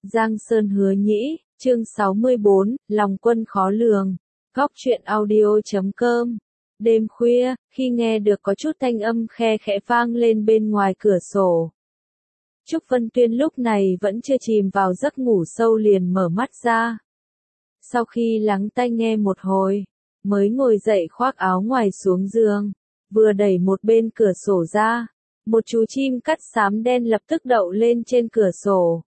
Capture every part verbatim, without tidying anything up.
Giang Sơn Hứa Nhĩ, chương sáu mươi bốn, Lòng Quân Khó Lường. Góc truyện audio chấm com. Đêm khuya, khi nghe được có chút thanh âm khe khẽ vang lên bên ngoài cửa sổ. Trúc Vân Tuyên lúc này vẫn chưa chìm vào giấc ngủ sâu liền mở mắt ra. Sau khi lắng tai nghe một hồi, mới ngồi dậy khoác áo ngoài xuống giường, vừa đẩy một bên cửa sổ ra, một chú chim cắt xám đen lập tức đậu lên trên cửa sổ.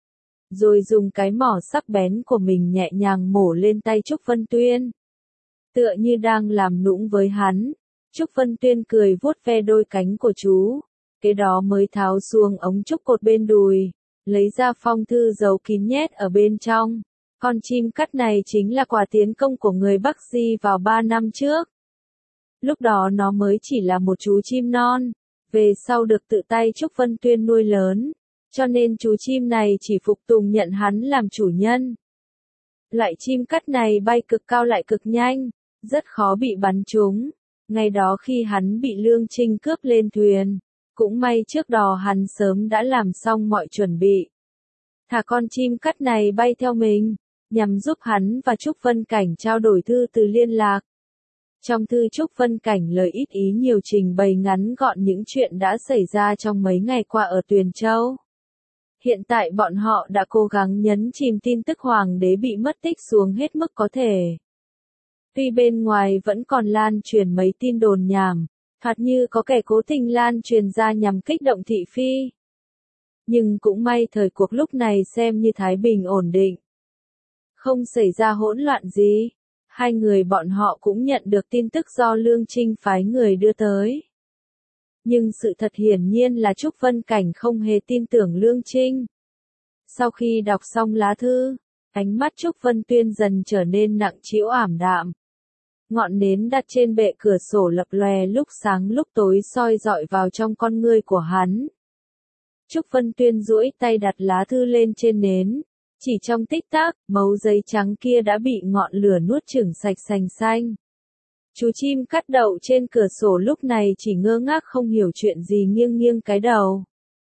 Rồi dùng cái mỏ sắc bén của mình nhẹ nhàng mổ lên tay Trúc Vân Tuyên. Tựa như đang làm nũng với hắn, Trúc Vân Tuyên cười vuốt ve đôi cánh của chú, kế đó mới tháo xuống ống trúc cột bên đùi, lấy ra phong thư giấu kín nhét ở bên trong. Con chim cắt này chính là quà tiến công của người Bắc Di vào ba năm trước. Lúc đó nó mới chỉ là một chú chim non, về sau được tự tay Trúc Vân Tuyên nuôi lớn, cho nên chú chim này chỉ phục tùng nhận hắn làm chủ nhân. Loại chim cắt này bay cực cao lại cực nhanh, rất khó bị bắn trúng. Ngày đó khi hắn bị Lương Trinh cướp lên thuyền, cũng may trước đó hắn sớm đã làm xong mọi chuẩn bị. Thả con chim cắt này bay theo mình, nhằm giúp hắn và Trúc Vân Cảnh trao đổi thư từ liên lạc. Trong thư Trúc Vân Cảnh lời ít ý nhiều trình bày ngắn gọn những chuyện đã xảy ra trong mấy ngày qua ở Tuyền Châu. Hiện tại bọn họ đã cố gắng nhấn chìm tin tức hoàng đế bị mất tích xuống hết mức có thể. Tuy bên ngoài vẫn còn lan truyền mấy tin đồn nhảm, thoạt như có kẻ cố tình lan truyền ra nhằm kích động thị phi. Nhưng cũng may thời cuộc lúc này xem như thái bình ổn định. Không xảy ra hỗn loạn gì. Hai người bọn họ cũng nhận được tin tức do Lương Trinh phái người đưa tới. Nhưng sự thật hiển nhiên là Trúc Vân Cảnh không hề tin tưởng Lương Trinh. Sau khi đọc xong lá thư, ánh mắt Trúc Vân Tuyên dần trở nên nặng trĩu ảm đạm. Ngọn nến đặt trên bệ cửa sổ lập lòe lúc sáng lúc tối soi dọi vào trong con ngươi của hắn. Trúc Vân Tuyên duỗi tay đặt lá thư lên trên nến. Chỉ trong tích tắc, mẩu giấy trắng kia đã bị ngọn lửa nuốt chửng sạch sành xanh. Chú chim cắt đậu trên cửa sổ lúc này chỉ ngơ ngác không hiểu chuyện gì nghiêng nghiêng cái đầu.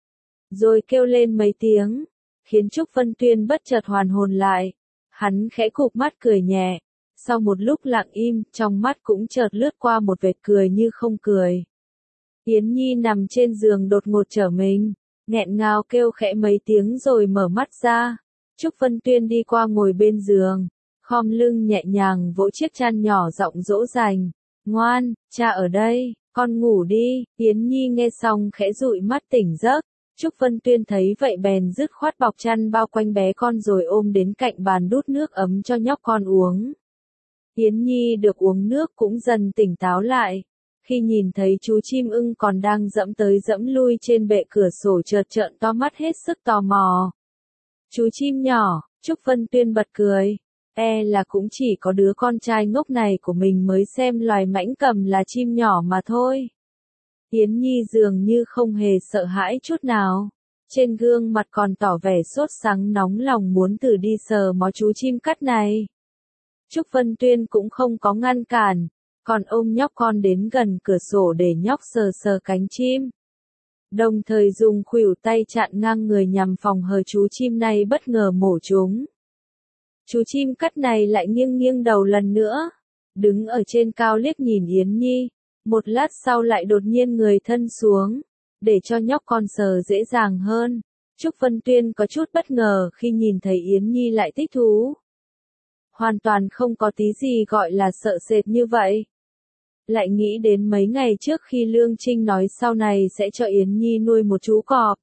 Rồi kêu lên mấy tiếng, khiến Trúc Vân Tuyên bất chợt hoàn hồn lại. Hắn khẽ cụp mắt cười nhẹ. Sau một lúc lặng im, trong mắt cũng chợt lướt qua một vệt cười như không cười. Yến Nhi nằm trên giường đột ngột trở mình, nghẹn ngào kêu khẽ mấy tiếng rồi mở mắt ra. Trúc Vân Tuyên đi qua ngồi bên giường, khom lưng nhẹ nhàng vỗ chiếc chăn nhỏ giọng dỗ dành. Ngoan, cha ở đây, con ngủ đi. Yến Nhi nghe xong khẽ dụi mắt tỉnh giấc. Trúc Vân Tuyên thấy vậy bèn dứt khoát bọc chăn bao quanh bé con rồi ôm đến cạnh bàn đút nước ấm cho nhóc con uống. Yến Nhi được uống nước cũng dần tỉnh táo lại. Khi nhìn thấy chú chim ưng còn đang dẫm tới dẫm lui trên bệ cửa sổ chợt trợn to mắt hết sức tò mò. Chú chim nhỏ, Trúc Vân Tuyên bật cười. E là cũng chỉ có đứa con trai ngốc này của mình mới xem loài mãnh cầm là chim nhỏ mà thôi. Yến Nhi dường như không hề sợ hãi chút nào. Trên gương mặt còn tỏ vẻ sốt sắng nóng lòng muốn thử đi sờ mó chú chim cắt này. Trúc Vân Tuyên cũng không có ngăn cản, còn ôm nhóc con đến gần cửa sổ để nhóc sờ sờ cánh chim. Đồng thời dùng khuỷu tay chặn ngang người nhằm phòng hờ chú chim này bất ngờ mổ chúng. Chú chim cắt này lại nghiêng nghiêng đầu lần nữa, đứng ở trên cao liếc nhìn Yến Nhi, một lát sau lại đột nhiên người thân xuống, để cho nhóc con sờ dễ dàng hơn. Trúc Vân Tuyên có chút bất ngờ khi nhìn thấy Yến Nhi lại thích thú. Hoàn toàn không có tí gì gọi là sợ sệt như vậy. Lại nghĩ đến mấy ngày trước khi Lương Trinh nói sau này sẽ cho Yến Nhi nuôi một chú cọp.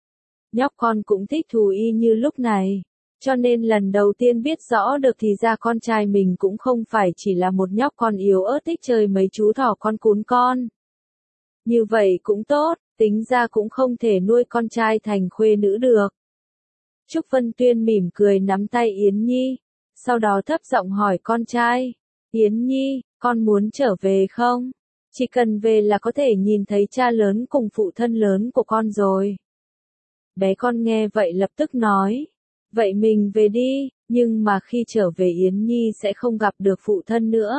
Nhóc con cũng thích thú y như lúc này, cho nên lần đầu tiên biết rõ được thì ra con trai mình cũng không phải chỉ là một nhóc con yếu ớt thích chơi mấy chú thỏ con cún con. Như vậy cũng tốt, tính ra cũng không thể nuôi con trai thành khuê nữ được. Trúc Vân Tuyên mỉm cười nắm tay Yến Nhi, sau đó thấp giọng hỏi con trai, Yến Nhi, con muốn trở về không? Chỉ cần về là có thể nhìn thấy cha lớn cùng phụ thân lớn của con rồi. Bé con nghe vậy lập tức nói, vậy mình về đi, nhưng mà khi trở về Yến Nhi sẽ không gặp được phụ thân nữa.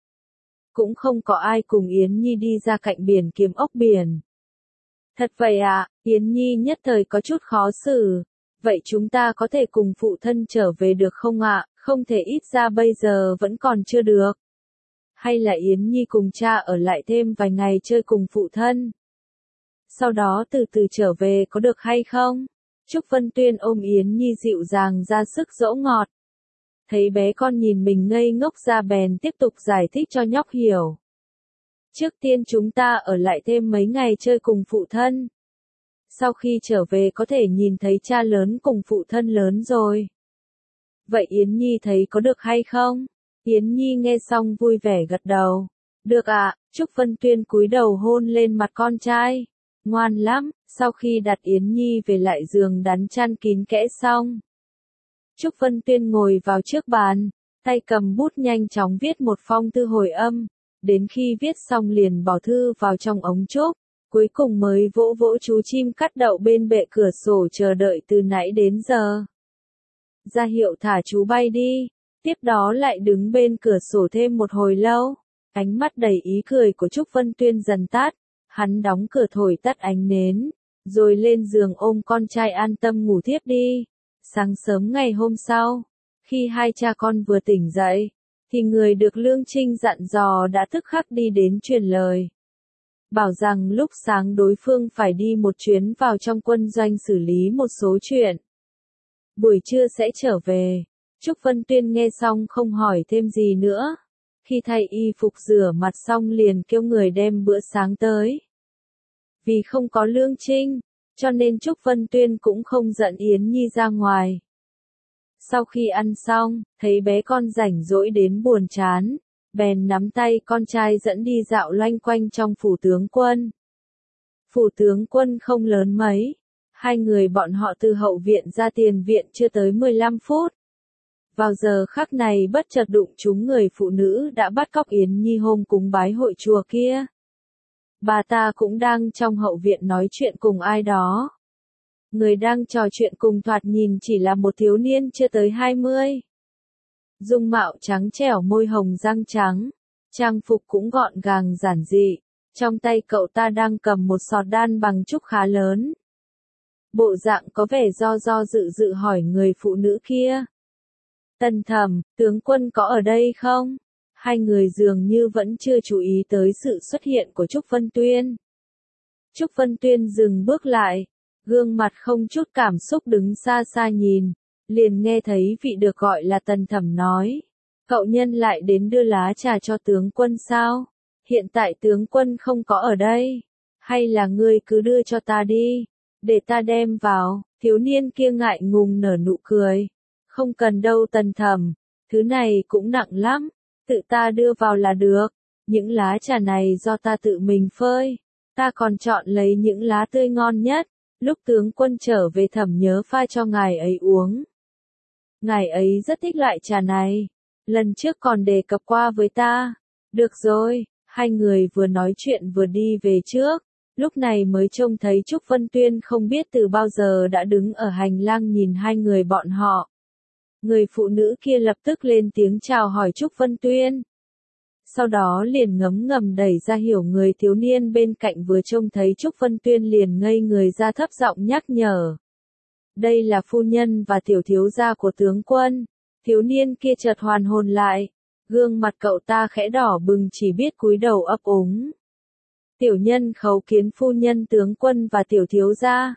Cũng không có ai cùng Yến Nhi đi ra cạnh biển kiếm ốc biển. Thật vậy ạ, à, Yến Nhi nhất thời có chút khó xử, Vậy chúng ta có thể cùng phụ thân trở về được không ạ? Không thể, ít ra bây giờ vẫn còn chưa được. Hay là Yến Nhi cùng cha ở lại thêm vài ngày chơi cùng phụ thân? Sau đó từ từ trở về có được hay không? Trúc Vân Tuyên ôm Yến Nhi dịu dàng ra sức dỗ ngọt. Thấy bé con nhìn mình ngây ngốc ra bèn tiếp tục giải thích cho nhóc hiểu. Trước tiên chúng ta ở lại thêm mấy ngày chơi cùng phụ thân. Sau khi trở về có thể nhìn thấy cha lớn cùng phụ thân lớn rồi. Vậy Yến Nhi thấy có được hay không? Yến Nhi nghe xong vui vẻ gật đầu. Được ạ, à, Trúc Vân Tuyên cúi đầu hôn lên mặt con trai. Ngoan lắm, sau khi đặt Yến Nhi về lại giường đắn chăn kín kẽ xong. Trúc Vân Tuyên ngồi vào trước bàn, tay cầm bút nhanh chóng viết một phong thư hồi âm. Đến khi viết xong liền bỏ thư vào trong ống trúc. Cuối cùng mới vỗ vỗ chú chim cắt đậu bên bệ cửa sổ chờ đợi từ nãy đến giờ. Ra hiệu thả chú bay đi. Tiếp đó lại đứng bên cửa sổ thêm một hồi lâu. Ánh mắt đầy ý cười của Trúc Vân Tuyên dần tắt. Hắn đóng cửa thổi tắt ánh nến. Rồi lên giường ôm con trai an tâm ngủ thiếp đi. Sáng sớm ngày hôm sau, khi hai cha con vừa tỉnh dậy, thì người được Lương Trinh dặn dò đã tức khắc đi đến truyền lời. Bảo rằng lúc sáng đối phương phải đi một chuyến vào trong quân doanh xử lý một số chuyện. Buổi trưa sẽ trở về. Trúc Vân Tuyên nghe xong không hỏi thêm gì nữa. Khi thay y phục rửa mặt xong liền kêu người đem bữa sáng tới. Vì không có Lương Trinh, cho nên Trúc Vân Tuyên cũng không dẫn Yến Nhi ra ngoài. Sau khi ăn xong, thấy bé con rảnh rỗi đến buồn chán, bèn nắm tay con trai dẫn đi dạo loanh quanh trong phủ tướng quân. Phủ tướng quân không lớn mấy, hai người bọn họ từ hậu viện ra tiền viện chưa tới mười lăm phút. Vào giờ khắc này bất chợt đụng trúng người phụ nữ đã bắt cóc Yến Nhi hôm cúng bái hội chùa kia. Bà ta cũng đang trong hậu viện nói chuyện cùng ai đó. Người đang trò chuyện cùng thoạt nhìn chỉ là một thiếu niên chưa tới hai mươi. Dung mạo trắng trẻo, môi hồng răng trắng, trang phục cũng gọn gàng giản dị, trong tay cậu ta đang cầm một sọt đan bằng trúc khá lớn. Bộ dạng có vẻ do do dự dự hỏi người phụ nữ kia. Tần Thẩm, tướng quân có ở đây không? Hai người dường như vẫn chưa chú ý tới sự xuất hiện của Trúc Vân Tuyên. Trúc Vân Tuyên dừng bước lại, gương mặt không chút cảm xúc đứng xa xa nhìn, liền nghe thấy vị được gọi là Tần Thẩm nói. Cậu nhân lại đến đưa lá trà cho tướng quân sao? Hiện tại tướng quân không có ở đây. Hay là ngươi cứ đưa cho ta đi, để ta đem vào. Thiếu niên kia ngại ngùng nở nụ cười. Không cần đâu Tần Thẩm, thứ này cũng nặng lắm, tự ta đưa vào là được. Những lá trà này do ta tự mình phơi, ta còn chọn lấy những lá tươi ngon nhất. Lúc tướng quân trở về Thẩm nhớ pha cho ngài ấy uống. Ngài ấy rất thích loại trà này, lần trước còn đề cập qua với ta. Được rồi, hai người vừa nói chuyện vừa đi về trước, lúc này mới trông thấy Trúc Vân Tuyên không biết từ bao giờ đã đứng ở hành lang nhìn hai người bọn họ. Người phụ nữ kia lập tức lên tiếng chào hỏi Trúc Vân Tuyên. Sau đó liền ngấm ngầm đẩy ra hiểu người thiếu niên bên cạnh vừa trông thấy Trúc Vân Tuyên liền ngây người ra thấp giọng nhắc nhở. Đây là phu nhân và tiểu thiếu gia của tướng quân. Thiếu niên kia chợt hoàn hồn lại. Gương mặt cậu ta khẽ đỏ bừng chỉ biết cúi đầu ấp úng. Tiểu nhân khấu kiến phu nhân tướng quân và tiểu thiếu gia.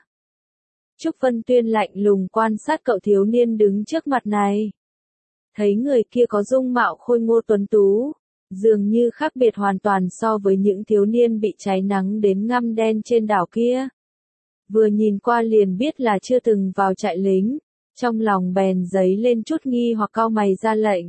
Trúc Vân Tuyên lạnh lùng quan sát cậu thiếu niên đứng trước mặt này. Thấy người kia có dung mạo khôi ngô tuấn tú, dường như khác biệt hoàn toàn so với những thiếu niên bị cháy nắng đến ngăm đen trên đảo kia. Vừa nhìn qua liền biết là chưa từng vào trại lính, trong lòng bèn dấy lên chút nghi hoặc cau mày ra lệnh.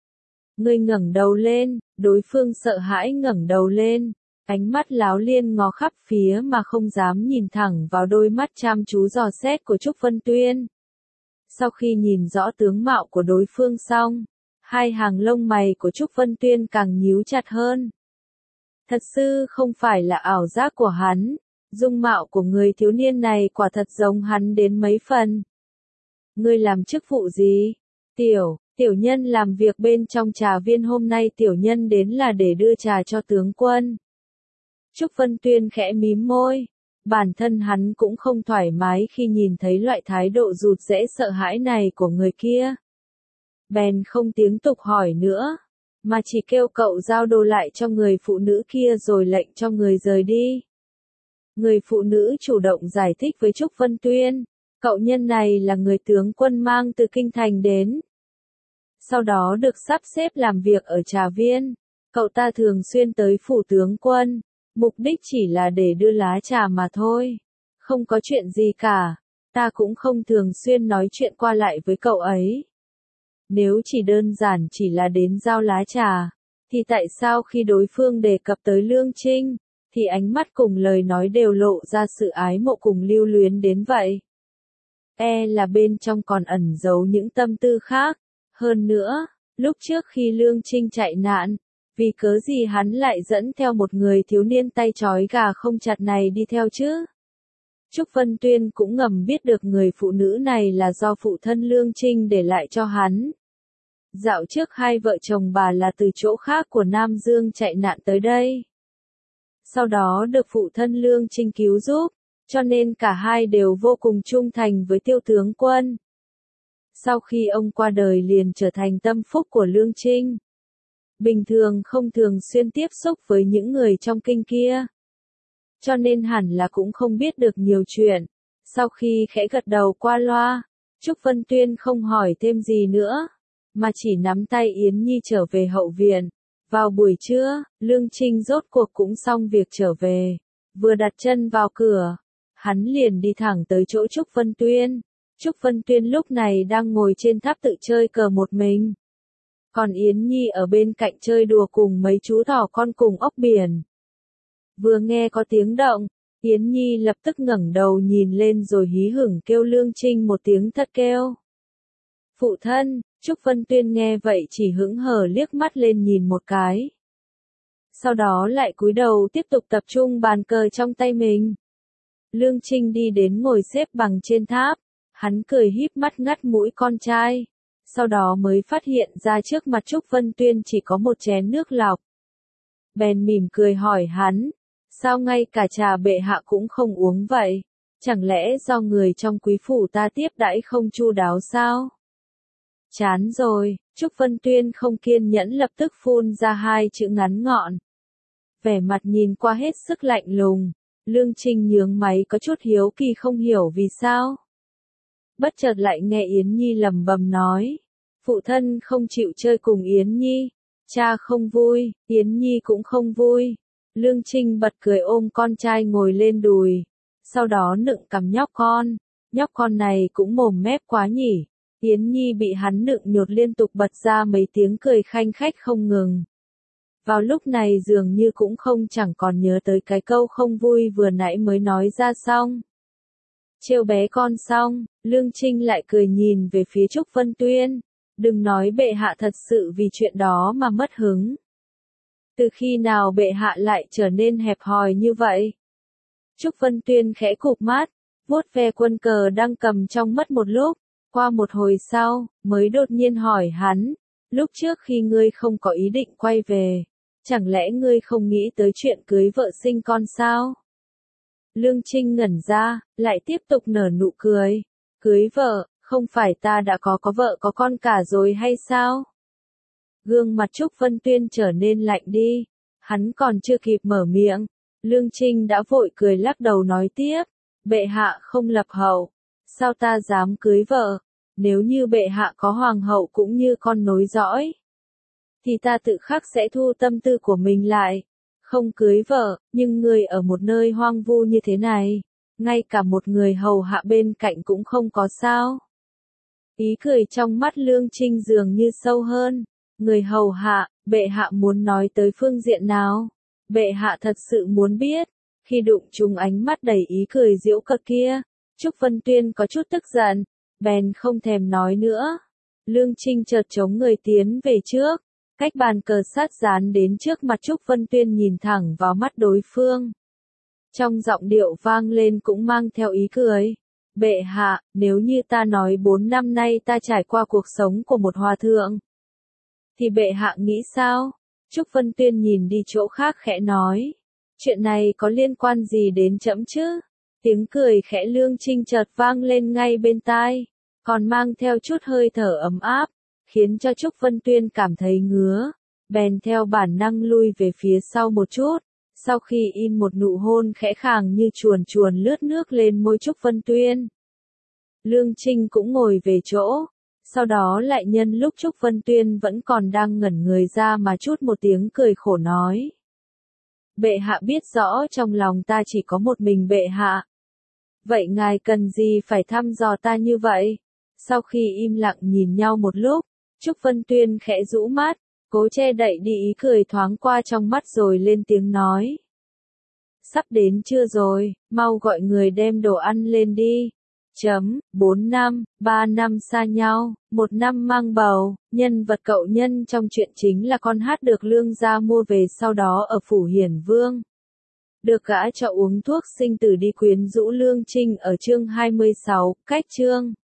Ngươi ngẩng đầu lên, đối phương sợ hãi ngẩng đầu lên, ánh mắt láo liên ngó khắp phía mà không dám nhìn thẳng vào đôi mắt chăm chú dò xét của Trúc Vân Tuyên. Sau khi nhìn rõ tướng mạo của đối phương xong, hai hàng lông mày của Trúc Vân Tuyên càng nhíu chặt hơn. Thật sự không phải là ảo giác của hắn, dung mạo của người thiếu niên này quả thật giống hắn đến mấy phần. Ngươi làm chức vụ gì? Tiểu, tiểu nhân làm việc bên trong trà viên, hôm nay tiểu nhân đến là để đưa trà cho tướng quân. Trúc Vân Tuyên khẽ mím môi, Bản thân hắn cũng không thoải mái khi nhìn thấy loại thái độ rụt rẽ sợ hãi này của người kia. Bèn không tiếng tục hỏi nữa, mà chỉ kêu cậu giao đồ lại cho người phụ nữ kia rồi lệnh cho người rời đi. Người phụ nữ chủ động giải thích với Trúc Vân Tuyên, cậu nhân này là người tướng quân mang từ kinh thành đến. Sau đó được sắp xếp làm việc ở Trà Viên, cậu ta thường xuyên tới phủ tướng quân, mục đích chỉ là để đưa lá trà mà thôi. Không có chuyện gì cả, ta cũng không thường xuyên nói chuyện qua lại với cậu ấy. Nếu chỉ đơn giản chỉ là đến giao lá trà, thì tại sao khi đối phương đề cập tới Lương Trinh, thì ánh mắt cùng lời nói đều lộ ra sự ái mộ cùng lưu luyến đến vậy? E là bên trong còn ẩn giấu những tâm tư khác. Hơn nữa, lúc trước khi Lương Trinh chạy nạn, vì cớ gì hắn lại dẫn theo một người thiếu niên tay trói gà không chặt này đi theo chứ? Trúc Vân Tuyên cũng ngầm biết được người phụ nữ này là do phụ thân Lương Trinh để lại cho hắn. Dạo trước hai vợ chồng bà là từ chỗ khác của Nam Dương chạy nạn tới đây. Sau đó được phụ thân Lương Trinh cứu giúp, cho nên cả hai đều vô cùng trung thành với Tiêu tướng quân. Sau khi ông qua đời liền trở thành tâm phúc của Lương Trinh. Bình thường không thường xuyên tiếp xúc với những người trong kinh kia, cho nên hẳn là cũng không biết được nhiều chuyện. Sau khi khẽ gật đầu qua loa, Trúc Vân Tuyên không hỏi thêm gì nữa, mà chỉ nắm tay Yến Nhi trở về hậu viện. Vào buổi trưa, Lương Trinh rốt cuộc cũng xong việc trở về. Vừa đặt chân vào cửa, hắn liền đi thẳng tới chỗ Trúc Vân Tuyên. Trúc Vân Tuyên lúc này đang ngồi trên tháp tự chơi cờ một mình. Còn Yến Nhi ở bên cạnh chơi đùa cùng mấy chú thỏ con cùng ốc biển. Vừa nghe có tiếng động, Yến Nhi lập tức ngẩng đầu nhìn lên rồi hí hửng kêu Lương Trinh một tiếng thật kêu. Phụ thân, Trúc Vân Tuyên nghe vậy chỉ hững hờ liếc mắt lên nhìn một cái. Sau đó lại cúi đầu tiếp tục tập trung bàn cờ trong tay mình. Lương Trinh đi đến ngồi xếp bằng trên tháp, hắn cười híp mắt ngắt mũi con trai. Sau đó mới phát hiện ra trước mặt Trúc Vân Tuyên chỉ có một chén nước lọc. Bèn mỉm cười hỏi hắn, sao ngay cả trà bệ hạ cũng không uống vậy? Chẳng lẽ do người trong quý phủ ta tiếp đãi không chu đáo sao? Chán rồi, Trúc Vân Tuyên không kiên nhẫn lập tức phun ra hai chữ ngắn gọn. Vẻ mặt nhìn qua hết sức lạnh lùng, Lương Trinh nhướng mày có chút hiếu kỳ không hiểu vì sao. Bất chợt lại nghe Yến Nhi lẩm bẩm nói, phụ thân không chịu chơi cùng Yến Nhi, cha không vui, Yến Nhi cũng không vui. Lương Trinh bật cười ôm con trai ngồi lên đùi, sau đó nựng cằm nhóc con, nhóc con này cũng mồm mép quá nhỉ. Yến Nhi bị hắn nựng nhột liên tục bật ra mấy tiếng cười khanh khách không ngừng. Vào lúc này dường như cũng không chẳng còn nhớ tới cái câu không vui vừa nãy mới nói ra xong. Trêu bé con xong, Lương Trinh lại cười nhìn về phía Trúc Vân Tuyên, đừng nói bệ hạ thật sự vì chuyện đó mà mất hứng. Từ khi nào bệ hạ lại trở nên hẹp hòi như vậy? Trúc Vân Tuyên khẽ cụp mắt, vuốt ve quân cờ đang cầm trong mất một lúc, qua một hồi sau, mới đột nhiên hỏi hắn, lúc trước khi ngươi không có ý định quay về, chẳng lẽ ngươi không nghĩ tới chuyện cưới vợ sinh con sao? Lương Trinh ngẩn ra, lại tiếp tục nở nụ cười, cưới vợ, không phải ta đã có có vợ có con cả rồi hay sao? Gương mặt Trúc Vân Tuyên trở nên lạnh đi, hắn còn chưa kịp mở miệng, Lương Trinh đã vội cười lắc đầu nói tiếp, bệ hạ không lập hậu, sao ta dám cưới vợ, nếu như bệ hạ có hoàng hậu cũng như con nối dõi, thì ta tự khắc sẽ thu tâm tư của mình lại, không cưới vợ, nhưng người ở một nơi hoang vu như thế này, ngay cả một người hầu hạ bên cạnh cũng không có sao. Ý cười trong mắt Lương Trinh dường như sâu hơn. Người hầu hạ, bệ hạ muốn nói tới phương diện nào? Bệ hạ thật sự muốn biết. Khi đụng trúng ánh mắt đầy ý cười giễu cợt kia, Trúc Vân Tuyên có chút tức giận, bèn không thèm nói nữa. Lương Trinh chợt chống người tiến về trước, cách bàn cờ sát dán đến trước mặt Trúc Vân Tuyên nhìn thẳng vào mắt đối phương. Trong giọng điệu vang lên cũng mang theo ý cười. Bệ hạ, nếu như ta nói bốn năm nay ta trải qua cuộc sống của một hòa thượng, thì bệ hạ nghĩ sao? Trúc Vân Tuyên nhìn đi chỗ khác khẽ nói. Chuyện này có liên quan gì đến trẫm chứ? Tiếng cười khẽ Lương Trinh chợt vang lên ngay bên tai, còn mang theo chút hơi thở ấm áp, khiến cho Trúc Vân Tuyên cảm thấy ngứa, bèn theo bản năng lui về phía sau một chút, sau khi in một nụ hôn khẽ khàng như chuồn chuồn lướt nước lên môi Trúc Vân Tuyên. Lương Trinh cũng ngồi về chỗ, sau đó lại nhân lúc Trúc Vân Tuyên vẫn còn đang ngẩn người ra mà chút một tiếng cười khổ nói. Bệ hạ biết rõ trong lòng ta chỉ có một mình bệ hạ. Vậy ngài cần gì phải thăm dò ta như vậy? Sau khi im lặng nhìn nhau một lúc, Trúc Vân Tuyên khẽ rũ mắt, cố che đậy đi ý cười thoáng qua trong mắt rồi lên tiếng nói. Sắp đến trưa rồi, mau gọi người đem đồ ăn lên đi. Chấm, bốn năm, ba năm xa nhau, một năm mang bầu, nhân vật cậu nhân trong chuyện chính là con hát được Lương gia mua về sau đó ở phủ Hiển Vương. Được gã cho uống thuốc sinh tử đi quyến rũ Lương Trinh ở chương hai mươi sáu, cách chương.